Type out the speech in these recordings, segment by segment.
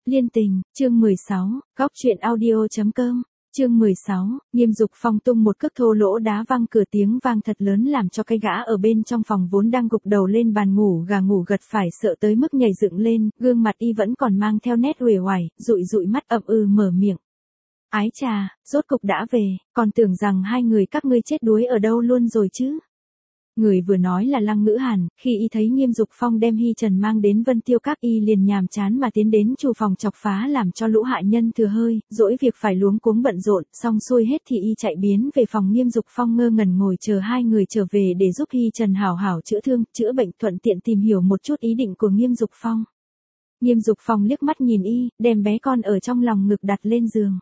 Liên tình, chương 16, góc chuyện audio.com, chương 16, Nghiêm Dục Phong tung một cước thô lỗ đá văng cửa, tiếng vang thật lớn làm cho cái gã ở bên trong phòng vốn đang gục đầu lên bàn ngủ gà ngủ gật phải sợ tới mức nhảy dựng lên, gương mặt y vẫn còn mang theo nét uể oải, dụi dụi mắt ậm mở miệng. Ái chà, rốt cục đã về, còn tưởng rằng hai người các ngươi chết đuối ở đâu luôn rồi chứ. Người vừa nói là Lăng Ngữ Hàn, khi y thấy Nghiêm Dục Phong đem Hi Trần mang đến Vân Tiêu Các y liền nhàm chán mà tiến đến chủ phòng chọc phá làm cho lũ hạ nhân thừa hơi, dỗi việc phải luống cuống bận rộn, xong xuôi hết thì y chạy biến về phòng Nghiêm Dục Phong ngơ ngẩn ngồi chờ hai người trở về để giúp Hi Trần hảo hảo chữa thương, chữa bệnh, thuận tiện tìm hiểu một chút ý định của Nghiêm Dục Phong. Nghiêm Dục Phong liếc mắt nhìn y, đem bé con ở trong lòng ngực đặt lên giường.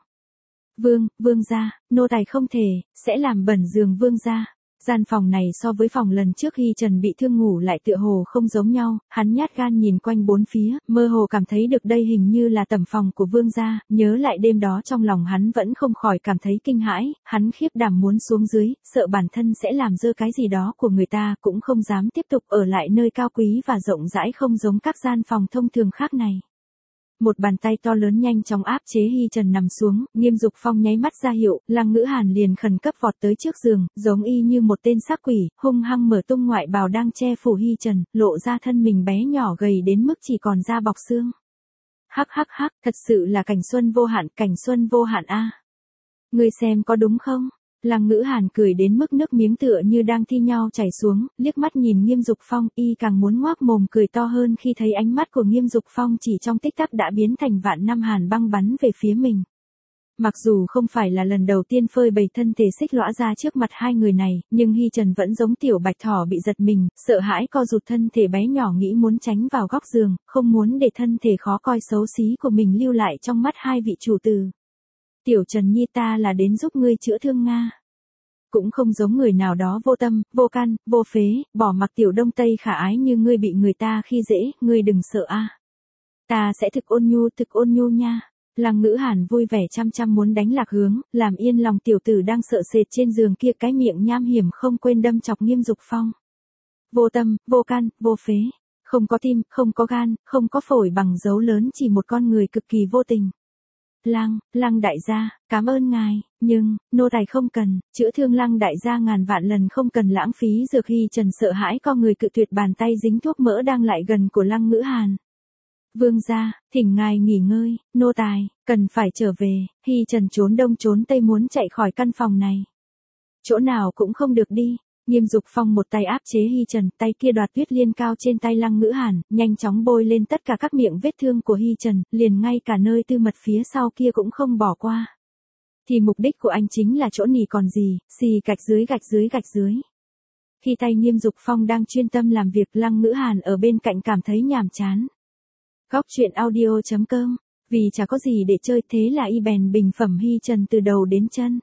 Vương gia, nô tài không thể, sẽ làm bẩn giường vương gia. Gian phòng này so với phòng lần trước Hi Trần bị thương ngủ lại tựa hồ không giống nhau, hắn nhát gan nhìn quanh bốn phía, mơ hồ cảm thấy được đây hình như là tẩm phòng của vương gia, nhớ lại đêm đó trong lòng hắn vẫn không khỏi cảm thấy kinh hãi, hắn khiếp đảm muốn xuống dưới, sợ bản thân sẽ làm dơ cái gì đó của người ta, cũng không dám tiếp tục ở lại nơi cao quý và rộng rãi không giống các gian phòng thông thường khác này. Một bàn tay to lớn nhanh chóng áp chế Hi Trần nằm xuống, Nghiêm Dục Phong nháy mắt ra hiệu, Lăng Ngữ Hàn liền khẩn cấp vọt tới trước giường, giống y như một tên xác quỷ, hung hăng mở tung ngoại bào đang che phủ Hi Trần, lộ ra thân mình bé nhỏ gầy đến mức chỉ còn da bọc xương. Hắc, thật sự là cảnh xuân vô hạn a. Ngươi xem có đúng không? Lăng Ngữ Hàn cười đến mức nước miếng tựa như đang thi nhau chảy xuống, liếc mắt nhìn Nghiêm Dục Phong, y càng muốn ngoác mồm cười to hơn khi thấy ánh mắt của Nghiêm Dục Phong chỉ trong tích tắc đã biến thành vạn năm hàn băng bắn về phía mình. Mặc dù không phải là lần đầu tiên phơi bày thân thể xích lõa ra trước mặt hai người này, nhưng Hi Trần vẫn giống tiểu bạch thỏ bị giật mình, sợ hãi co rụt thân thể bé nhỏ nghĩ muốn tránh vào góc giường, không muốn để thân thể khó coi xấu xí của mình lưu lại trong mắt hai vị chủ tử. Tiểu Trần Nhi, ta là đến giúp ngươi chữa thương Nga. Cũng không giống người nào đó vô tâm, vô căn, vô phế, bỏ mặc tiểu đông tây khả ái như ngươi bị người ta khi dễ, ngươi đừng sợ a. Ta sẽ thực ôn nhu nha. Lăng Ngữ Hàn vui vẻ chăm muốn đánh lạc hướng, làm yên lòng tiểu tử đang sợ sệt trên giường kia, cái miệng nham hiểm không quên đâm chọc Nghiêm Dục Phong. Vô tâm, vô căn, vô phế, không có tim, không có gan, không có phổi bằng dấu lớn, chỉ một con người cực kỳ vô tình. Lăng đại gia, cảm ơn ngài, nhưng, nô tài không cần, chữa thương Lăng đại gia ngàn vạn lần không cần lãng phí dược. Hi Trần sợ hãi co người cự tuyệt bàn tay dính thuốc mỡ đang lại gần của Lăng Ngữ Hàn. Vương gia, thỉnh ngài nghỉ ngơi, nô tài, cần phải trở về. Hi Trần trốn đông trốn tây muốn chạy khỏi căn phòng này. Chỗ nào cũng không được đi. Nghiêm Dục Phong một tay áp chế Hi Trần, tay kia đoạt tuyết liên cao trên tay Lăng Ngữ Hàn, nhanh chóng bôi lên tất cả các miệng vết thương của Hi Trần, liền ngay cả nơi tư mật phía sau kia cũng không bỏ qua. Thì mục đích của anh chính là chỗ nỉ còn gì, xì gạch dưới. Khi tay Nghiêm Dục Phong đang chuyên tâm làm việc, Lăng Ngữ Hàn ở bên cạnh cảm thấy nhàm chán. Góc chuyện audio.com, vì chả có gì để chơi thế là y bèn bình phẩm Hi Trần từ đầu đến chân.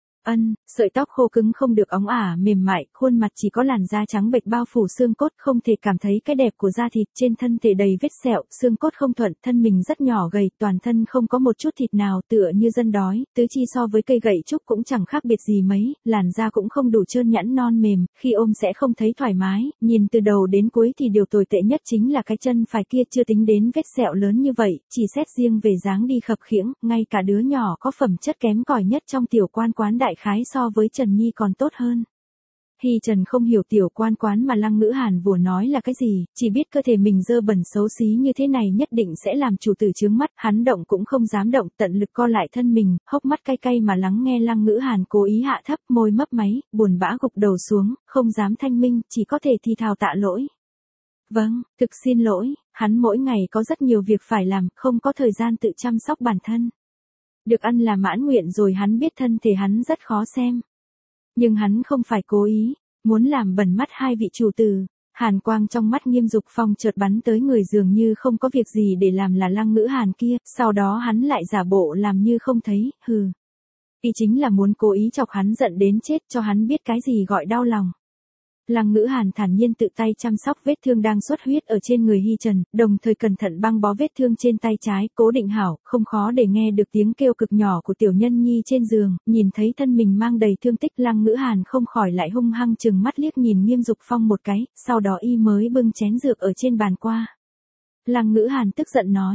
Sợi tóc khô cứng không được óng ả mềm mại, khuôn mặt chỉ có làn da trắng bệch bao phủ xương cốt, không thể cảm thấy cái đẹp của da thịt, trên thân thể đầy vết sẹo, xương cốt không thuận, thân mình rất nhỏ gầy, toàn thân không có một chút thịt nào, tựa như dân đói, tứ chi so với cây gậy trúc cũng chẳng khác biệt gì mấy, làn da cũng không đủ trơn nhẵn non mềm, khi ôm sẽ không thấy thoải mái, nhìn từ đầu đến cuối thì điều tồi tệ nhất chính là cái chân phải kia, chưa tính đến vết sẹo lớn như vậy, chỉ xét riêng về dáng đi khập khiễng, ngay cả đứa nhỏ có phẩm chất kém cỏi nhất trong tiểu quan quán đại khái so với Trần Nhi còn tốt hơn. Hi Trần không hiểu tiểu quan quán mà Lăng Ngữ Hàn vừa nói là cái gì, chỉ biết cơ thể mình dơ bẩn xấu xí như thế này nhất định sẽ làm chủ tử chướng mắt, hắn động cũng không dám động, tận lực co lại thân mình, hốc mắt cay cay mà lắng nghe Lăng Ngữ Hàn cố ý hạ thấp, môi mấp máy, buồn bã gục đầu xuống, không dám thanh minh, chỉ có thể thì thào tạ lỗi. Vâng, thực xin lỗi, hắn mỗi ngày có rất nhiều việc phải làm, không có thời gian tự chăm sóc bản thân. Được ăn là mãn nguyện rồi, hắn biết thân thể hắn rất khó xem. Nhưng hắn không phải cố ý, muốn làm bẩn mắt hai vị chủ tử. Hàn quang trong mắt Nghiêm Dục Phong chợt bắn tới người dường như không có việc gì để làm là Lăng Ngữ Hàn kia, sau đó hắn lại giả bộ làm như không thấy, hừ. Y chính là muốn cố ý chọc hắn giận đến chết, cho hắn biết cái gì gọi đau lòng. Lăng Ngữ Hàn thản nhiên tự tay chăm sóc vết thương đang xuất huyết ở trên người Hi Trần, đồng thời cẩn thận băng bó vết thương trên tay trái, cố định hảo, không khó để nghe được tiếng kêu cực nhỏ của tiểu nhân nhi trên giường, nhìn thấy thân mình mang đầy thương tích, Lăng Ngữ Hàn không khỏi lại hung hăng trừng mắt liếc nhìn Nghiêm Dục Phong một cái, sau đó y mới bưng chén dược ở trên bàn qua. Lăng Ngữ Hàn tức giận nói,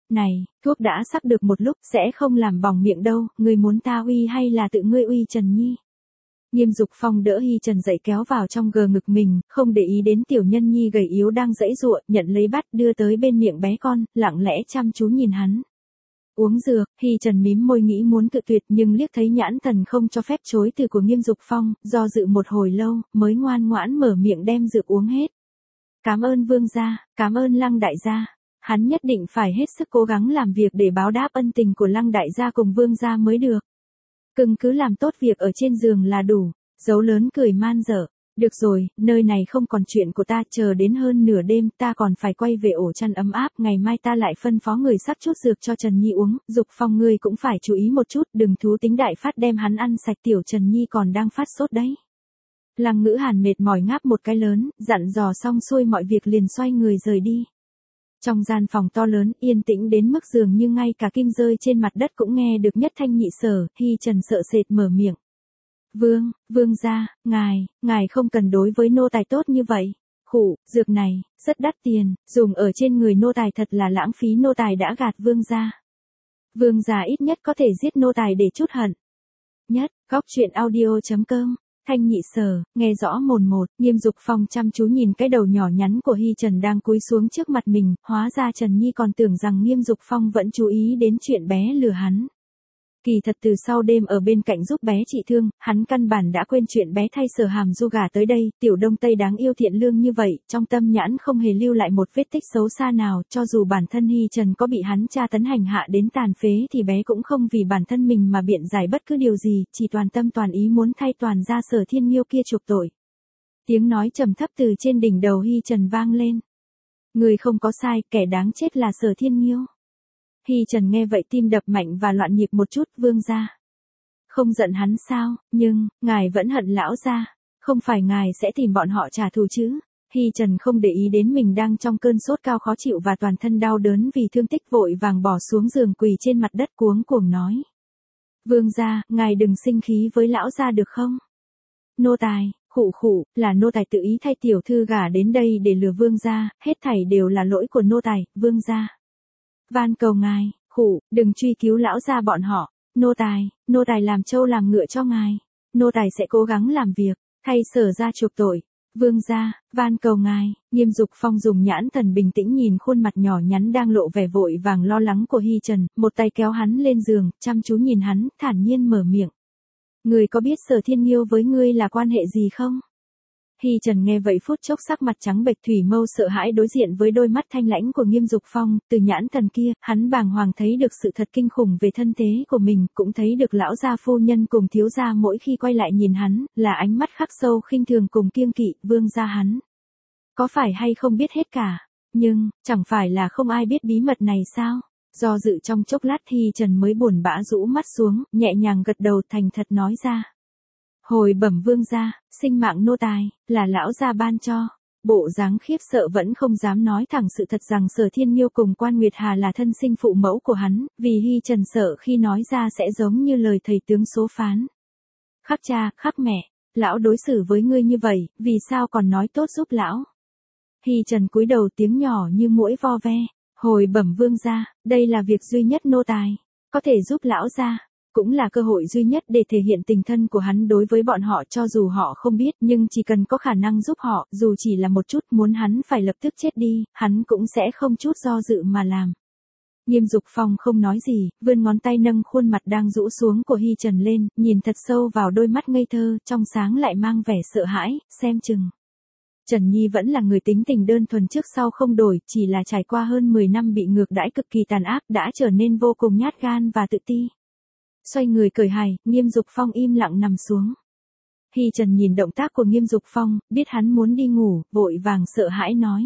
Này, thuốc đã sắc được một lúc sẽ không làm bỏng miệng đâu, ngươi muốn ta uy hay là tự ngươi uy Trần Nhi? Nghiêm Dục Phong đỡ Hi Trần dậy kéo vào trong gờ ngực mình, không để ý đến tiểu nhân nhi gầy yếu đang giãy giụa, nhận lấy bát đưa tới bên miệng bé con, lặng lẽ chăm chú nhìn hắn. Uống dược, Hi Trần mím môi nghĩ muốn cự tuyệt nhưng liếc thấy nhãn thần không cho phép chối từ của Nghiêm Dục Phong, do dự một hồi lâu, mới ngoan ngoãn mở miệng đem dược uống hết. Cảm ơn vương gia, cảm ơn Lăng đại gia. Hắn nhất định phải hết sức cố gắng làm việc để báo đáp ân tình của Lăng đại gia cùng vương gia mới được. Cưng cứ làm tốt việc ở trên giường là đủ. Dấu lớn cười man dở. Được rồi, nơi này không còn chuyện của ta, chờ đến hơn nửa đêm ta còn phải quay về ổ chăn ấm áp, ngày mai ta lại phân phó người sắc chút dược cho Trần Nhi uống, Dục Phong ngươi cũng phải chú ý một chút, đừng thú tính đại phát đem hắn ăn sạch, tiểu Trần Nhi còn đang phát sốt đấy. Lăng Ngữ Hàn mệt mỏi ngáp một cái lớn, dặn dò xong xuôi mọi việc liền xoay người rời đi. Trong gian phòng to lớn, yên tĩnh đến mức dường như ngay cả kim rơi trên mặt đất cũng nghe được nhất thanh nhị sở, Hi Trần sợ sệt mở miệng. Vương gia, ngài không cần đối với nô tài tốt như vậy. Khụ, dược này, rất đắt tiền, dùng ở trên người nô tài thật là lãng phí, nô tài đã gạt vương gia. Vương gia ít nhất có thể giết nô tài để chút hận. Nhất, góc truyện audio.com. Thanh nhị sở, nghe rõ mồn một, Nghiêm Dục Phong chăm chú nhìn cái đầu nhỏ nhắn của Hi Trần đang cúi xuống trước mặt mình, hóa ra Trần Nhi còn tưởng rằng Nghiêm Dục Phong vẫn chú ý đến chuyện bé lừa hắn. Kỳ thật từ sau đêm ở bên cạnh giúp bé trị thương, hắn căn bản đã quên chuyện bé thay Sở Hàm Du gả tới đây, tiểu Đông Tây đáng yêu thiện lương như vậy, trong tâm nhãn không hề lưu lại một vết tích xấu xa nào, cho dù bản thân Hi Trần có bị hắn tra tấn hành hạ đến tàn phế thì bé cũng không vì bản thân mình mà biện giải bất cứ điều gì, chỉ toàn tâm toàn ý muốn thay toàn gia Sở Thiên Nghiêu kia chuộc tội. Tiếng nói trầm thấp từ trên đỉnh đầu Hi Trần vang lên. Người không có sai, kẻ đáng chết là Sở Thiên Nghiêu. Hi Trần nghe vậy tim đập mạnh và loạn nhịp một chút, vương gia. Không giận hắn sao, nhưng, ngài vẫn hận lão gia, không phải ngài sẽ tìm bọn họ trả thù chứ. Hi Trần không để ý đến mình đang trong cơn sốt cao khó chịu và toàn thân đau đớn vì thương tích, vội vàng bỏ xuống giường quỳ trên mặt đất cuống cuồng nói. Vương gia, ngài đừng sinh khí với lão gia được không? Nô tài, khụ, là nô tài tự ý thay tiểu thư gả đến đây để lừa vương gia, hết thảy đều là lỗi của nô tài, vương gia. Van cầu ngài, đừng truy cứu lão gia bọn họ, nô tài làm trâu làm ngựa cho ngài, nô tài sẽ cố gắng làm việc, thay Sở gia chuộc tội, vương gia, van cầu ngài. Nghiêm Dục Phong dùng nhãn thần bình tĩnh nhìn khuôn mặt nhỏ nhắn đang lộ vẻ vội vàng lo lắng của Hi Trần, một tay kéo hắn lên giường, chăm chú nhìn hắn, thản nhiên mở miệng. Người có biết Sở Thiên Nghiêu với ngươi là quan hệ gì không? Hi Trần nghe vậy phút chốc sắc mặt trắng bệch, thủy mâu sợ hãi đối diện với đôi mắt thanh lãnh của Nghiêm Dục Phong, từ nhãn thần kia, hắn bàng hoàng thấy được sự thật kinh khủng về thân thế của mình, cũng thấy được lão gia phu nhân cùng thiếu gia mỗi khi quay lại nhìn hắn, là ánh mắt khắc sâu khinh thường cùng kiêng kỵ, vương gia hắn. Có phải hay không biết hết cả, nhưng, chẳng phải là không ai biết bí mật này sao? Do dự trong chốc lát Hi Trần mới buồn bã rũ mắt xuống, nhẹ nhàng gật đầu thành thật nói ra. Hồi bẩm vương gia, sinh mạng nô tài, là lão gia ban cho. Bộ dáng khiếp sợ vẫn không dám nói thẳng sự thật rằng Sở Thiên Nghiêu cùng Quan Nguyệt Hà là thân sinh phụ mẫu của hắn, vì Hi Trần sợ khi nói ra sẽ giống như lời thầy tướng số phán. Khắc cha, khắc mẹ, lão đối xử với ngươi như vậy, vì sao còn nói tốt giúp lão? Hi Trần cúi đầu tiếng nhỏ như muỗi vo ve. Hồi bẩm vương gia, đây là việc duy nhất nô tài có thể giúp lão gia. Cũng là cơ hội duy nhất để thể hiện tình thân của hắn đối với bọn họ, cho dù họ không biết, nhưng chỉ cần có khả năng giúp họ, dù chỉ là một chút, muốn hắn phải lập tức chết đi, hắn cũng sẽ không chút do dự mà làm. Nghiêm Dục Phong không nói gì, vươn ngón tay nâng khuôn mặt đang rũ xuống của Hi Trần lên, nhìn thật sâu vào đôi mắt ngây thơ, trong sáng lại mang vẻ sợ hãi, xem chừng. Trần Nhi vẫn là người tính tình đơn thuần trước sau không đổi, chỉ là trải qua hơn 10 năm bị ngược đãi cực kỳ tàn ác, đã trở nên vô cùng nhát gan và tự ti. Xoay người cởi hài, Nghiêm Dục Phong im lặng nằm xuống. Hi Trần nhìn động tác của Nghiêm Dục Phong, biết hắn muốn đi ngủ, vội vàng sợ hãi nói.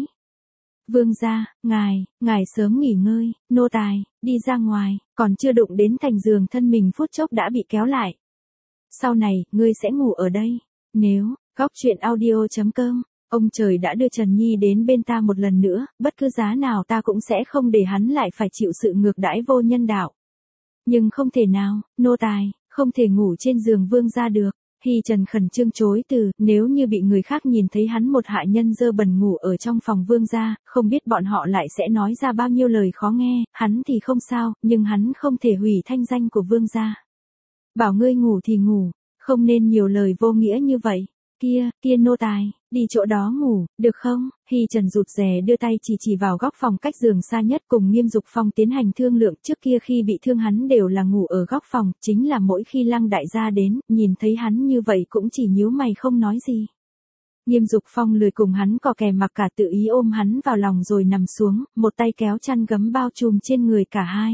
Vương gia, ngài sớm nghỉ ngơi, nô tài, đi ra ngoài, còn chưa đụng đến thành giường thân mình phút chốc đã bị kéo lại. Sau này, ngươi sẽ ngủ ở đây. Nếu, góc truyện audio.com, ông trời đã đưa Trần Nhi đến bên ta một lần nữa, bất cứ giá nào ta cũng sẽ không để hắn lại phải chịu sự ngược đãi vô nhân đạo. Nhưng không thể nào, nô tài, không thể ngủ trên giường vương gia được. Hy Trần khẩn trương chối từ, nếu như bị người khác nhìn thấy hắn một hạ nhân dơ bẩn ngủ ở trong phòng vương gia, không biết bọn họ lại sẽ nói ra bao nhiêu lời khó nghe, hắn thì không sao, nhưng hắn không thể hủy thanh danh của vương gia. Bảo ngươi ngủ thì ngủ, không nên nhiều lời vô nghĩa như vậy. Kia nô tài, đi chỗ đó ngủ, được không? Hy Trần rụt rè đưa tay chỉ vào góc phòng cách giường xa nhất cùng Nghiêm Dục Phong tiến hành thương lượng. Trước kia khi bị thương hắn đều là ngủ ở góc phòng, chính là mỗi khi Lăng đại gia đến, nhìn thấy hắn như vậy cũng chỉ nhíu mày không nói gì. Nghiêm Dục Phong lười cùng hắn cò kè mặc cả, tự ý ôm hắn vào lòng rồi nằm xuống, một tay kéo chăn gấm bao trùm trên người cả hai.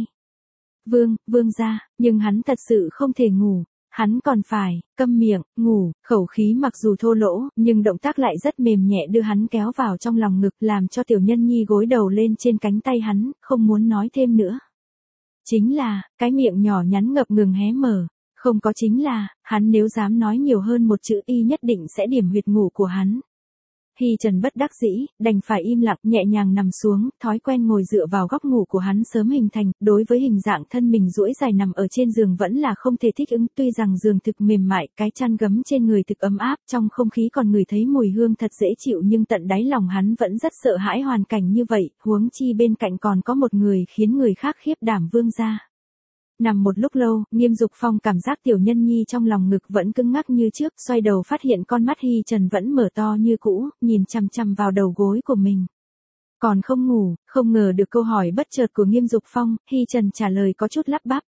Vương gia, nhưng hắn thật sự không thể ngủ. Hắn còn phải, câm miệng, ngủ, khẩu khí mặc dù thô lỗ, nhưng động tác lại rất mềm nhẹ đưa hắn kéo vào trong lòng ngực làm cho tiểu nhân nhi gối đầu lên trên cánh tay hắn, không muốn nói thêm nữa. Chính là, cái miệng nhỏ nhắn ngập ngừng hé mở, không có chính là, hắn nếu dám nói nhiều hơn một chữ y nhất định sẽ điểm huyệt ngủ của hắn. Hy Trần bất đắc dĩ, đành phải im lặng nhẹ nhàng nằm xuống, thói quen ngồi dựa vào góc ngủ của hắn sớm hình thành, đối với hình dạng thân mình duỗi dài nằm ở trên giường vẫn là không thể thích ứng, tuy rằng giường thực mềm mại, cái chăn gấm trên người thực ấm áp, trong không khí còn ngửi thấy mùi hương thật dễ chịu nhưng tận đáy lòng hắn vẫn rất sợ hãi hoàn cảnh như vậy, huống chi bên cạnh còn có một người khiến người khác khiếp đảm vương gia. Nằm một lúc lâu, Nghiêm Dục Phong cảm giác tiểu nhân nhi trong lòng ngực vẫn cứng ngắc như trước, xoay đầu phát hiện con mắt Hy Trần vẫn mở to như cũ, nhìn chằm chằm vào đầu gối của mình. Còn không ngủ, không ngờ được câu hỏi bất chợt của Nghiêm Dục Phong, Hy Trần trả lời có chút lắp bắp.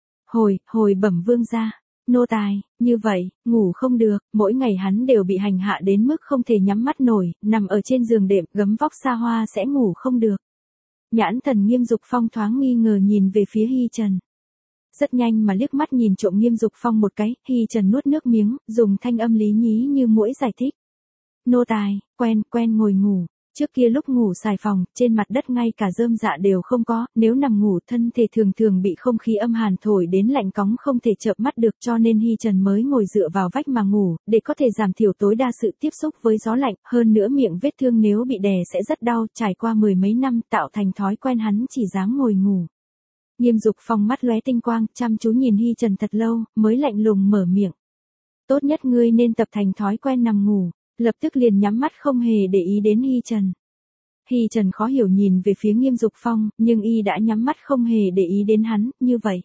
Hồi bẩm vương gia, nô tài, như vậy, ngủ không được, mỗi ngày hắn đều bị hành hạ đến mức không thể nhắm mắt nổi, nằm ở trên giường đệm, gấm vóc xa hoa sẽ ngủ không được. Nhãn thần Nghiêm Dục Phong thoáng nghi ngờ nhìn về phía Hy Trần. Rất nhanh mà liếc mắt nhìn trộm Nghiêm Dục Phong một cái, Hy Trần nuốt nước miếng, dùng thanh âm lý nhí như muỗi giải thích. Nô tài, quen ngồi ngủ, trước kia lúc ngủ xài phòng, trên mặt đất ngay cả rơm dạ đều không có, nếu nằm ngủ thân thể thường bị không khí âm hàn thổi đến lạnh cóng không thể chợp mắt được cho nên Hy Trần mới ngồi dựa vào vách mà ngủ, để có thể giảm thiểu tối đa sự tiếp xúc với gió lạnh, hơn nữa miệng vết thương nếu bị đè sẽ rất đau, trải qua mười mấy năm tạo thành thói quen hắn chỉ dám ngồi ngủ. Nghiêm Dục Phong mắt lóe tinh quang, chăm chú nhìn Hy Trần thật lâu, mới lạnh lùng mở miệng. Tốt nhất ngươi nên tập thành thói quen nằm ngủ, lập tức liền nhắm mắt không hề để ý đến Hy Trần. Hy Trần khó hiểu nhìn về phía Nghiêm Dục Phong, nhưng y đã nhắm mắt không hề để ý đến hắn, như vậy.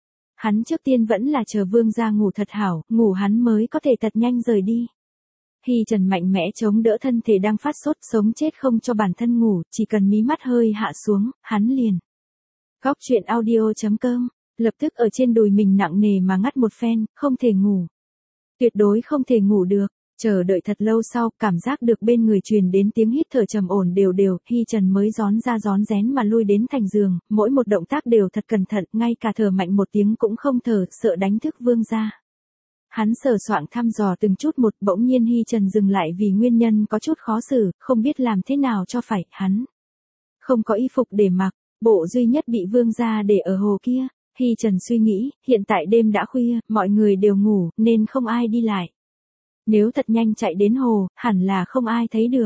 Hắn trước tiên vẫn là chờ vương gia ngủ thật hảo, ngủ hắn mới có thể thật nhanh rời đi. Hy Trần mạnh mẽ chống đỡ thân thể đang phát sốt, sống chết không cho bản thân ngủ, chỉ cần mí mắt hơi hạ xuống, hắn liền. Góc truyện audio.com, lập tức ở trên đùi mình nặng nề mà ngắt một phen, không thể ngủ. Tuyệt đối không thể ngủ được, chờ đợi thật lâu sau, cảm giác được bên người truyền đến tiếng hít thở trầm ổn đều, Hy Trần mới rón rén mà lui đến thành giường, mỗi một động tác đều thật cẩn thận, ngay cả thở mạnh một tiếng cũng không thở, sợ đánh thức vương gia. Hắn sờ soạng thăm dò từng chút một, bỗng nhiên Hy Trần dừng lại vì nguyên nhân có chút khó xử, không biết làm thế nào cho phải, hắn không có y phục để mặc. Bộ duy nhất bị vương gia để ở hồ kia, Hy Trần suy nghĩ, hiện tại đêm đã khuya, mọi người đều ngủ, nên không ai đi lại. Nếu thật nhanh chạy đến hồ, hẳn là không ai thấy được.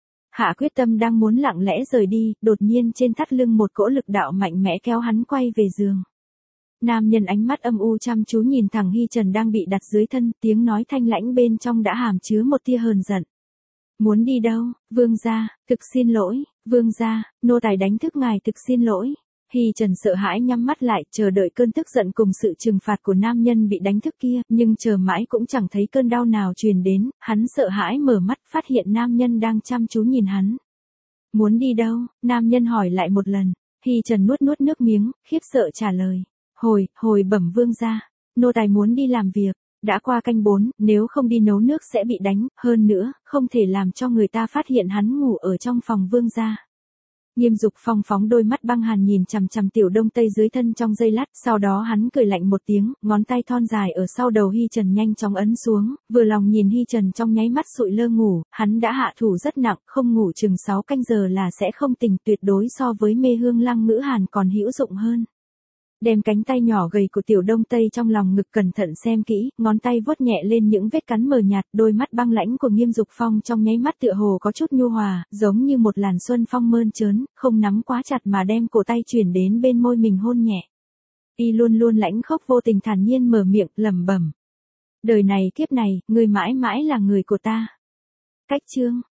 Hạ quyết tâm đang muốn lặng lẽ rời đi, đột nhiên trên thắt lưng một cỗ lực đạo mạnh mẽ kéo hắn quay về giường. Nam nhân ánh mắt âm u chăm chú nhìn thẳng Hy Trần đang bị đặt dưới thân, tiếng nói thanh lãnh bên trong đã hàm chứa một tia hờn giận. Muốn đi đâu, vương gia, thực xin lỗi, vương gia, nô tài đánh thức ngài thực xin lỗi. Hy Trần sợ hãi nhắm mắt lại, chờ đợi cơn tức giận cùng sự trừng phạt của nam nhân bị đánh thức kia, nhưng chờ mãi cũng chẳng thấy cơn đau nào truyền đến, hắn sợ hãi mở mắt, phát hiện nam nhân đang chăm chú nhìn hắn. Muốn đi đâu, nam nhân hỏi lại một lần, Hy Trần nuốt nước miếng, khiếp sợ trả lời. Hồi bẩm vương gia, nô tài muốn đi làm việc. Đã qua canh 4, nếu không đi nấu nước sẽ bị đánh, hơn nữa, không thể làm cho người ta phát hiện hắn ngủ ở trong phòng vương gia. Nghiêm Dục Phong phóng đôi mắt băng hàn nhìn chằm chằm tiểu đông tây dưới thân trong giây lát, sau đó hắn cười lạnh một tiếng, ngón tay thon dài ở sau đầu Hy Trần nhanh chóng ấn xuống, vừa lòng nhìn Hy Trần trong nháy mắt sụi lơ ngủ, hắn đã hạ thủ rất nặng, không ngủ chừng 6 canh giờ là sẽ không tỉnh, tuyệt đối so với mê hương lăng ngữ hàn còn hữu dụng hơn. Đem cánh tay nhỏ gầy của tiểu đông tây trong lòng ngực cẩn thận xem kỹ, ngón tay vuốt nhẹ lên những vết cắn mờ nhạt, đôi mắt băng lãnh của Nghiêm Dục Phong trong nháy mắt tựa hồ có chút nhu hòa, giống như một làn xuân phong mơn trớn, không nắm quá chặt mà đem cổ tay chuyển đến bên môi mình hôn nhẹ. Y luôn lãnh khốc vô tình thản nhiên mở miệng, lẩm bẩm. Đời này kiếp này, ngươi mãi mãi là người của ta. Cách chương